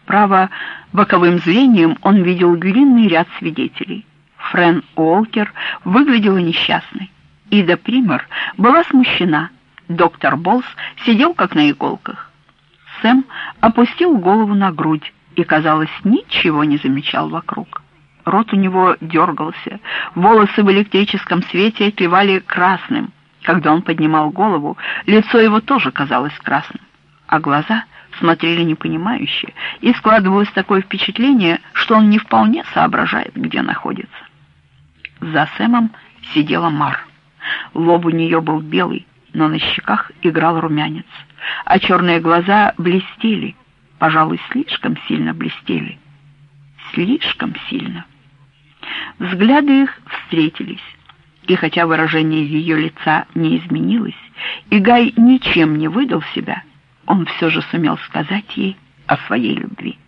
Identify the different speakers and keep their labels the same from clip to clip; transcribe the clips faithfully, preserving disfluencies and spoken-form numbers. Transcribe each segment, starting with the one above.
Speaker 1: Справа боковым зрением он видел длинный ряд свидетелей. Фрэн Уолкер выглядела несчастной. Ида Пример была смущена. Доктор Болс сидел как на иголках. Сэм опустил голову на грудь и, казалось, ничего не замечал вокруг. Рот у него дергался, волосы в электрическом свете отливали красным. Когда он поднимал голову, лицо его тоже казалось красным, а глаза смотрели непонимающе, и складывалось такое впечатление, что он не вполне соображает, где находится. За Сэмом сидела Мар. Лоб у нее был белый, но на щеках играл румянец, а черные глаза блестели, пожалуй, слишком сильно блестели. Слишком сильно. Взгляды их встретились, и хотя выражение ее лица не изменилось, и Гай ничем не выдал себя, он все же сумел сказать ей о своей любви.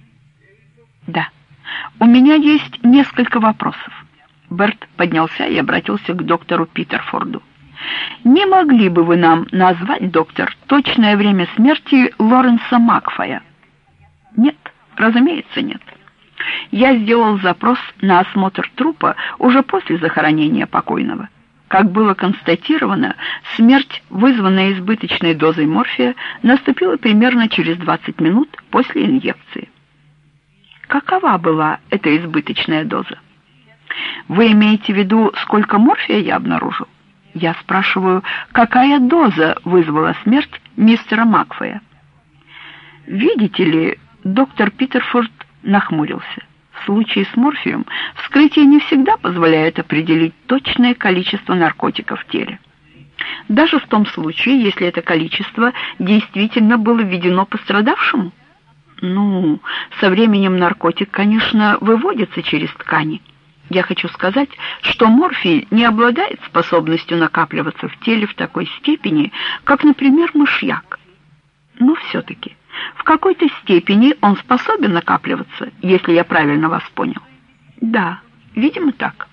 Speaker 1: «Да, у меня есть несколько вопросов». Берт поднялся и обратился к доктору Питерфорду. «Не могли бы вы нам назвать, доктор, точное время смерти Лоренса Макфая?» «Нет, разумеется, нет. Я сделал запрос на осмотр трупа уже после захоронения покойного. Как было констатировано, смерть, вызванная избыточной дозой морфия, наступила примерно через двадцать минут после инъекции». «Какова была эта избыточная доза?» «Вы имеете в виду, сколько морфия я обнаружил? Я спрашиваю, какая доза вызвала смерть мистера Макфая?» «Видите ли...» — доктор Питерфорд нахмурился. «В случае с морфием вскрытие не всегда позволяет определить точное количество наркотиков в теле. Даже в том случае, если это количество действительно было введено пострадавшему. Ну, со временем наркотик, конечно, выводится через ткани. Я хочу сказать, что морфий не обладает способностью накапливаться в теле в такой степени, как, например, мышьяк. Но все-таки в какой-то степени он способен накапливаться, если я правильно вас понял. Да, видимо, так.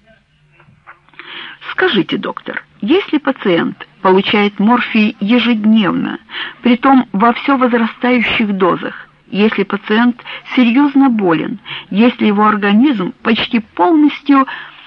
Speaker 1: Скажите, доктор, если пациент получает морфий ежедневно, притом во все возрастающих дозах, если пациент серьезно болен, если его организм почти полностью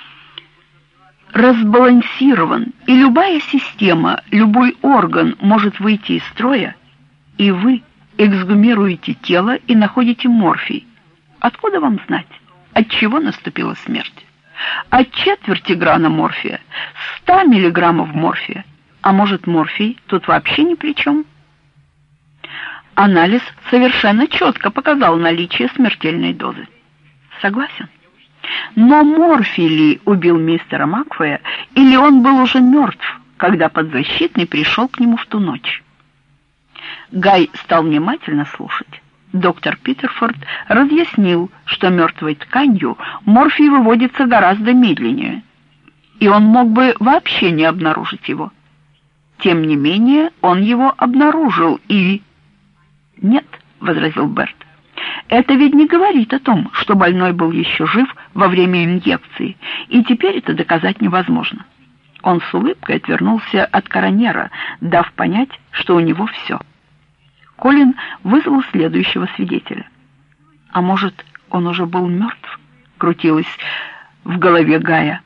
Speaker 1: разбалансирован, и любая система, любой орган может выйти из строя, и вы эксгумируете тело и находите морфий, откуда вам знать, от чего наступила смерть? От четверти грана морфия, ста миллиграммов морфия, а может, морфий тут вообще ни при чем? Анализ совершенно четко показал наличие смертельной дозы. Согласен. Но морфий ли убил мистера Макфая, или он был уже мертв, когда подзащитный пришел к нему в ту ночь? Гай стал внимательно слушать. Доктор Питерфорд разъяснил, что мертвой тканью морфий выводится гораздо медленнее, и он мог бы вообще не обнаружить его. Тем не менее, он его обнаружил и... «Нет», — возразил Берт, — «это ведь не говорит о том, что больной был еще жив во время инъекции, и теперь это доказать невозможно». Он с улыбкой отвернулся от коронера, дав понять, что у него все. Колин вызвал следующего свидетеля. «А может, он уже был мертв?» — крутилось в голове Гая.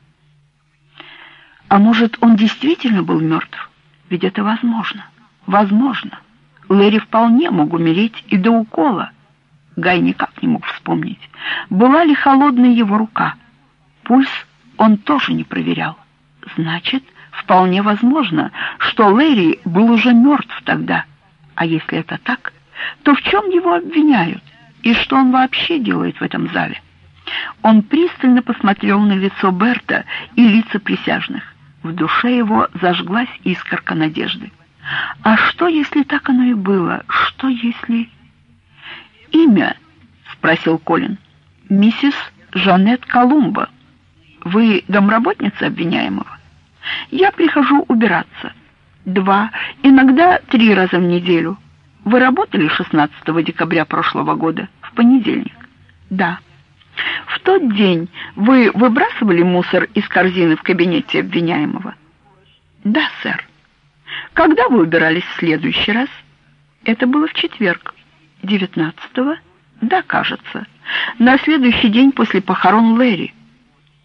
Speaker 1: «А может, он действительно был мертв? Ведь это возможно. Возможно. Лэри вполне мог умереть и до укола». Гай никак не мог вспомнить, была ли холодной его рука. Пульс он тоже не проверял. Значит, вполне возможно, что Лэри был уже мертв тогда. А если это так, то в чем его обвиняют? И что он вообще делает в этом зале? Он пристально посмотрел на лицо Берта и лица присяжных. В душе его зажглась искорка надежды. А что, если так оно и было? Что, если... «Имя?» — спросил Колин. «Миссис Жанет Колумба. Вы домработница обвиняемого?» «Я прихожу убираться. Два, иногда три раза в неделю. Вы работали шестнадцатого декабря прошлого года, в понедельник?» «Да». «В тот день вы выбрасывали мусор из корзины в кабинете обвиняемого?» «Да, сэр». «Когда вы убирались в следующий раз?» «Это было в четверг. девятнадцатого? Да, кажется. На следующий день после похорон Лэри.